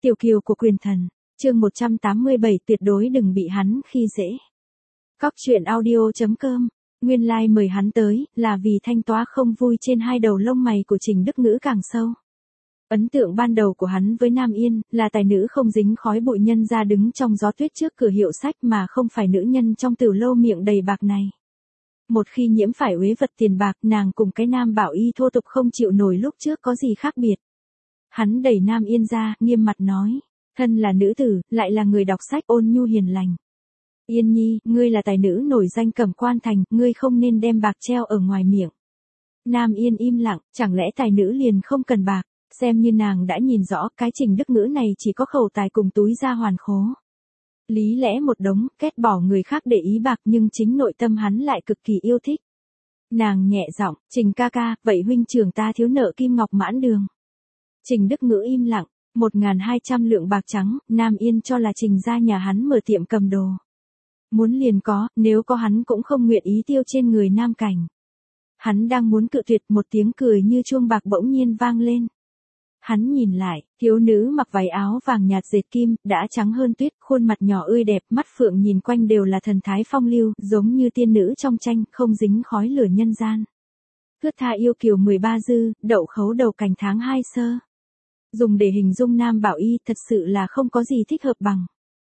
Tiểu kiều của quyền thần, chương 187 tuyệt đối đừng bị hắn khi dễ. Cóc truyện audio.com, nguyên lai mời hắn tới, là vì Thanh Toá không vui trên hai đầu lông mày của Trình Đức Ngữ càng sâu. Ấn tượng ban đầu của hắn với Nam Yên, là tài nữ không dính khói bụi nhân ra đứng trong gió tuyết trước cửa hiệu sách mà không phải nữ nhân trong tiểu lâu miệng đầy bạc này. Một khi nhiễm phải uế vật tiền bạc, nàng cùng cái Nam Bảo Y thô tục không chịu nổi lúc trước có gì khác biệt. Hắn đẩy Nam Yên ra, nghiêm mặt nói, thân là nữ tử, lại là người đọc sách ôn nhu hiền lành. Yên nhi, ngươi là tài nữ nổi danh Cẩm Quan Thành, ngươi không nên đem bạc treo ở ngoài miệng. Nam Yên im lặng, chẳng lẽ tài nữ liền không cần bạc, xem như nàng đã nhìn rõ cái Trình Đức Ngữ này chỉ có khẩu tài cùng túi ra hoàn khố. Lý lẽ một đống, ghét bỏ người khác để ý bạc nhưng chính nội tâm hắn lại cực kỳ yêu thích. Nàng nhẹ giọng, Trình ca ca, vậy huynh trưởng ta thiếu nợ kim ngọc mãn đường. Trình Đức Ngữ im lặng, 1.200 lượng bạc trắng, Nam Yên cho là Trình ra nhà hắn mở tiệm cầm đồ. Muốn liền có, nếu có hắn cũng không nguyện ý tiêu trên người Nam Cảnh. Hắn đang muốn cự tuyệt, một tiếng cười như chuông bạc bỗng nhiên vang lên. Hắn nhìn lại, thiếu nữ mặc váy áo vàng nhạt dệt kim, đã trắng hơn tuyết, khuôn mặt nhỏ ươi đẹp, mắt phượng nhìn quanh đều là thần thái phong lưu, giống như tiên nữ trong tranh, không dính khói lửa nhân gian. Thướt tha yêu kiều 13 dư, đậu khấu đầu cành tháng 2 sơ. Dùng để hình dung Nam Bảo Y thật sự là không có gì thích hợp bằng.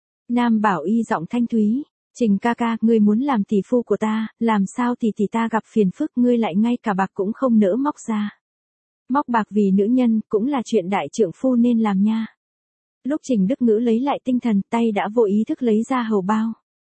Nam Bảo Y giọng thanh thúy, Trình ca ca, ngươi muốn làm tỷ phu của ta, làm sao tỷ ta gặp phiền phức ngươi lại ngay cả bạc cũng không nỡ móc ra. Móc bạc vì nữ nhân cũng là chuyện đại trượng phu nên làm nha. Lúc Trình Đức Ngữ lấy lại tinh thần, tay đã vô ý thức lấy ra hầu bao.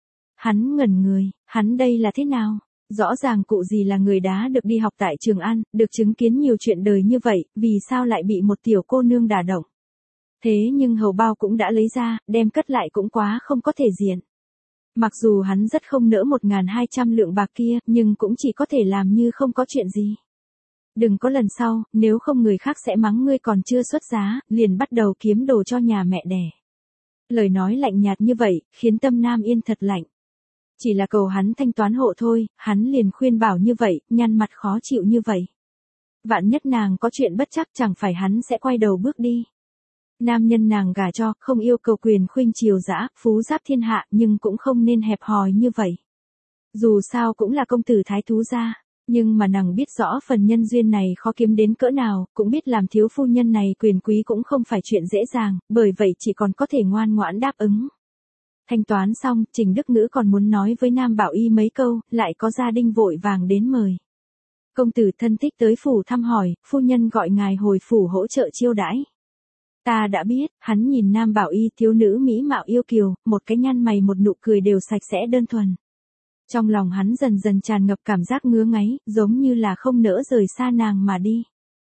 Hắn ngẩn người, hắn đây là thế nào? Rõ ràng cụ gì là người đá được đi học tại Trường An, được chứng kiến nhiều chuyện đời như vậy, vì sao lại bị một tiểu cô nương đả động? Thế nhưng hầu bao cũng đã lấy ra, đem cất lại cũng quá không có thể diện. Mặc dù hắn rất không nỡ 1.200 lượng bạc kia, nhưng cũng chỉ có thể làm như không có chuyện gì. Đừng có lần sau, nếu không người khác sẽ mắng ngươi còn chưa xuất giá, liền bắt đầu kiếm đồ cho nhà mẹ đẻ. Lời nói lạnh nhạt như vậy, khiến tâm Nam Yên thật lạnh. Chỉ là cầu hắn thanh toán hộ thôi, hắn liền khuyên bảo như vậy, nhăn mặt khó chịu như vậy. Vạn nhất nàng có chuyện bất chắc chẳng phải hắn sẽ quay đầu bước đi. Nam nhân nàng gả cho, không yêu cầu quyền khuynh triều dã, phú giáp thiên hạ, nhưng cũng không nên hẹp hòi như vậy. Dù sao cũng là công tử thái thú gia, nhưng mà nàng biết rõ phần nhân duyên này khó kiếm đến cỡ nào, cũng biết làm thiếu phu nhân này quyền quý cũng không phải chuyện dễ dàng, bởi vậy chỉ còn có thể ngoan ngoãn đáp ứng. Thanh toán xong, Trình Đức Ngữ còn muốn nói với Nam Bảo Y mấy câu, lại có gia đình vội vàng đến mời. Công tử thân thích tới phủ thăm hỏi, phu nhân gọi ngài hồi phủ hỗ trợ chiêu đãi. Ta đã biết, hắn nhìn Nam Bảo Y thiếu nữ mỹ mạo yêu kiều, một cái nhăn mày một nụ cười đều sạch sẽ đơn thuần. Trong lòng hắn dần dần tràn ngập cảm giác ngứa ngáy, giống như là không nỡ rời xa nàng mà đi.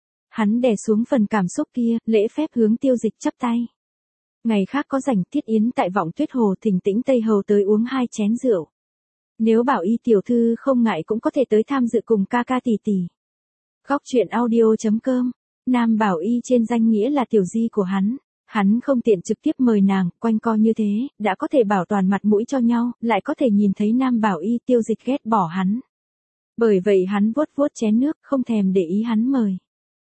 Hắn đè xuống phần cảm xúc kia, lễ phép hướng Tiêu Dịch chắp tay. Ngày khác có rảnh Thiết Yến tại Vọng Tuyết Hồ thỉnh Tĩnh Tây Hầu tới uống 2 chén rượu. Nếu Bảo Y tiểu thư không ngại cũng có thể tới tham dự cùng ca ca tỷ tỷ. Cóc truyện audio.com, Nam Bảo Y trên danh nghĩa là tiểu di của hắn. Hắn không tiện trực tiếp mời nàng, quanh co như thế, đã có thể bảo toàn mặt mũi cho nhau, lại có thể nhìn thấy Nam Bảo Y Tiêu Dịch ghét bỏ hắn. Bởi vậy hắn vuốt vuốt chén nước, không thèm để ý hắn mời.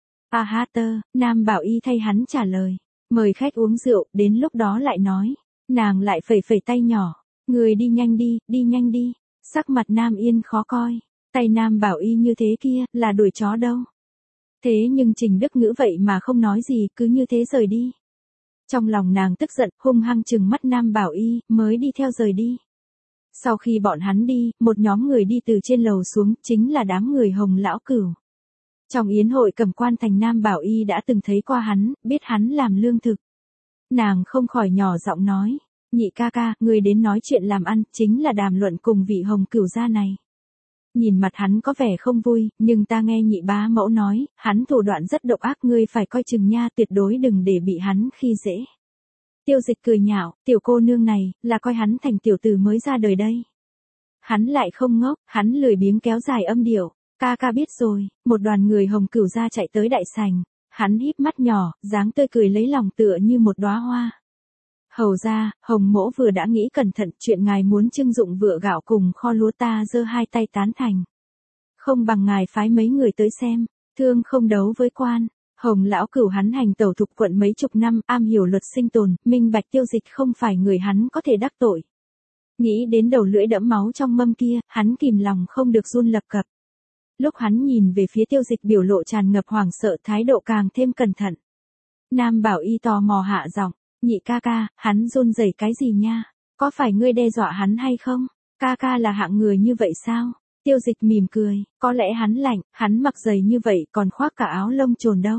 Nam Bảo Y thay hắn trả lời, mời khách uống rượu, đến lúc đó lại nói. Nàng lại phẩy phẩy tay nhỏ, người đi nhanh đi. Sắc mặt Nam Yên khó coi, tay Nam Bảo Y như thế kia, là đuổi chó đâu. Thế nhưng Trình Đức Ngữ vậy mà không nói gì, cứ như thế rời đi. Trong lòng nàng tức giận, hung hăng trừng mắt Nam Bảo Y, mới đi theo rời đi. Sau khi bọn hắn đi, một nhóm người đi từ trên lầu xuống, chính là đám người Hồng Lão Cửu. Trong yến hội Cẩm Quan Thành Nam Bảo Y đã từng thấy qua hắn, biết hắn làm lương thực. Nàng không khỏi nhỏ giọng nói, nhị ca ca, người đến nói chuyện làm ăn, chính là đàm luận cùng vị Hồng Cửu gia này. Nhìn mặt hắn có vẻ không vui, nhưng ta nghe nhị bá mẫu nói, hắn thủ đoạn rất độc ác, ngươi phải coi chừng nha, tuyệt đối đừng để bị hắn khi dễ. Tiêu Dịch cười nhạo, tiểu cô nương này, là coi hắn thành tiểu tử mới ra đời đây. Hắn lại không ngốc, hắn lười biếng kéo dài âm điệu, ca ca biết rồi. Một đoàn người Hồng Cửu gia chạy tới đại sảnh, hắn híp mắt nhỏ, dáng tươi cười lấy lòng tựa như một đóa hoa. Hầu ra, Hồng mỗ vừa đã nghĩ cẩn thận, chuyện ngài muốn trưng dụng vựa gạo cùng kho lúa ta giơ hai tay tán thành. Không bằng ngài phái mấy người tới xem, thương không đấu với quan. Hồng lão cửu hắn hành tẩu thục quận mấy chục năm, am hiểu luật sinh tồn, minh bạch Tiêu Dịch không phải người hắn có thể đắc tội. Nghĩ đến đầu lưỡi đẫm máu trong mâm kia, hắn kìm lòng không được run lập cập. Lúc hắn nhìn về phía Tiêu Dịch biểu lộ tràn ngập hoảng sợ, thái độ càng thêm cẩn thận. Nam Bảo Y tò mò hạ giọng, nhị ca ca, hắn run rẩy cái gì nha? Có phải ngươi đe dọa hắn hay không? Ca ca là hạng người như vậy sao? Tiêu Dịch mỉm cười, có lẽ hắn lạnh, hắn mặc giày như vậy còn khoác cả áo lông trồn đâu.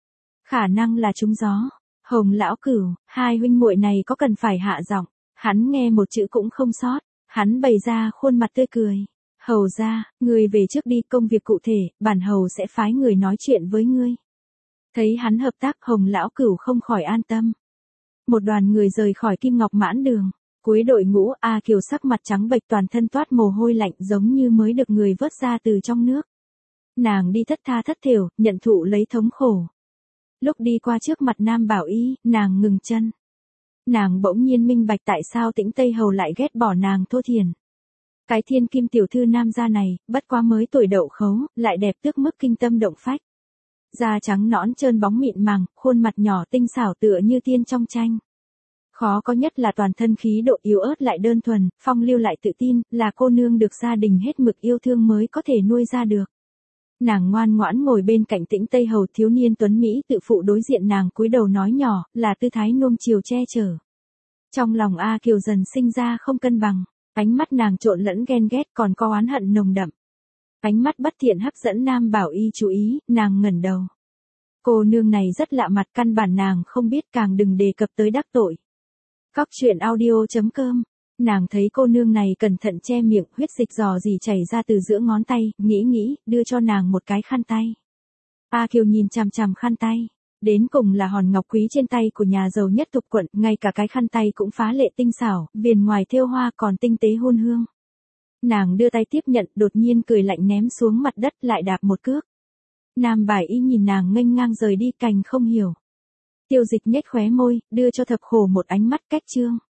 Khả năng là trúng gió. Hồng lão cửu, hai huynh muội này có cần phải hạ giọng? Hắn nghe một chữ cũng không sót, hắn bày ra khuôn mặt tươi cười. Hầu ra, ngươi về trước đi, công việc cụ thể, bản hầu sẽ phái người nói chuyện với ngươi. Thấy hắn hợp tác, Hồng lão cửu không khỏi an tâm. Một đoàn người rời khỏi Kim Ngọc Mãn Đường. Cuối đội ngũ, A Kiều sắc mặt trắng bệch, toàn thân toát mồ hôi lạnh, giống như mới được người vớt ra từ trong nước. Nàng đi thất tha thất thểu, nhận thụ lấy thống khổ. Lúc đi qua trước mặt Nam Bảo Y, nàng ngừng chân. Nàng bỗng nhiên minh bạch tại sao Tĩnh Tây Hầu lại ghét bỏ nàng thô thiển. Cái thiên kim tiểu thư Nam gia này, bất quá mới tuổi đậu khấu, lại đẹp tước mức kinh tâm động phách. Da trắng nõn trơn bóng mịn màng, khuôn mặt nhỏ tinh xảo tựa như tiên trong tranh. Khó có nhất là toàn thân khí độ yếu ớt lại đơn thuần, phong lưu lại tự tin, là cô nương được gia đình hết mực yêu thương mới có thể nuôi ra được. Nàng ngoan ngoãn ngồi bên cạnh Tĩnh Tây Hầu, thiếu niên tuấn Mỹ tự phụ đối diện nàng, cúi đầu nói nhỏ, là tư thái nuông chiều che chở. Trong lòng A Kiều dần sinh ra không cân bằng, ánh mắt nàng trộn lẫn ghen ghét còn có oán hận nồng đậm. Ánh mắt bất thiện hấp dẫn Nam Bảo Y chú ý, nàng ngẩng đầu. Cô nương này rất lạ mặt, căn bản nàng không biết, càng đừng đề cập tới đắc tội. Cóc truyện audio.com. Nàng thấy cô nương này cẩn thận che miệng, huyết dịch rò rỉ chảy ra từ giữa ngón tay, nghĩ, đưa cho nàng một cái khăn tay. A Kiều nhìn chằm chằm khăn tay. Đến cùng là hòn ngọc quý trên tay của nhà giàu nhất thục quận, ngay cả cái khăn tay cũng phá lệ tinh xảo, viền ngoài thêu hoa còn tinh tế hôn hương. Nàng đưa tay tiếp nhận, đột nhiên cười lạnh ném xuống mặt đất, lại đạp một cước. Nam Bảo Y nhìn nàng nghênh ngang rời đi, cành không hiểu. Tiêu Dịch nhếch khóe môi, đưa cho Thập Khổ một ánh mắt cách trương.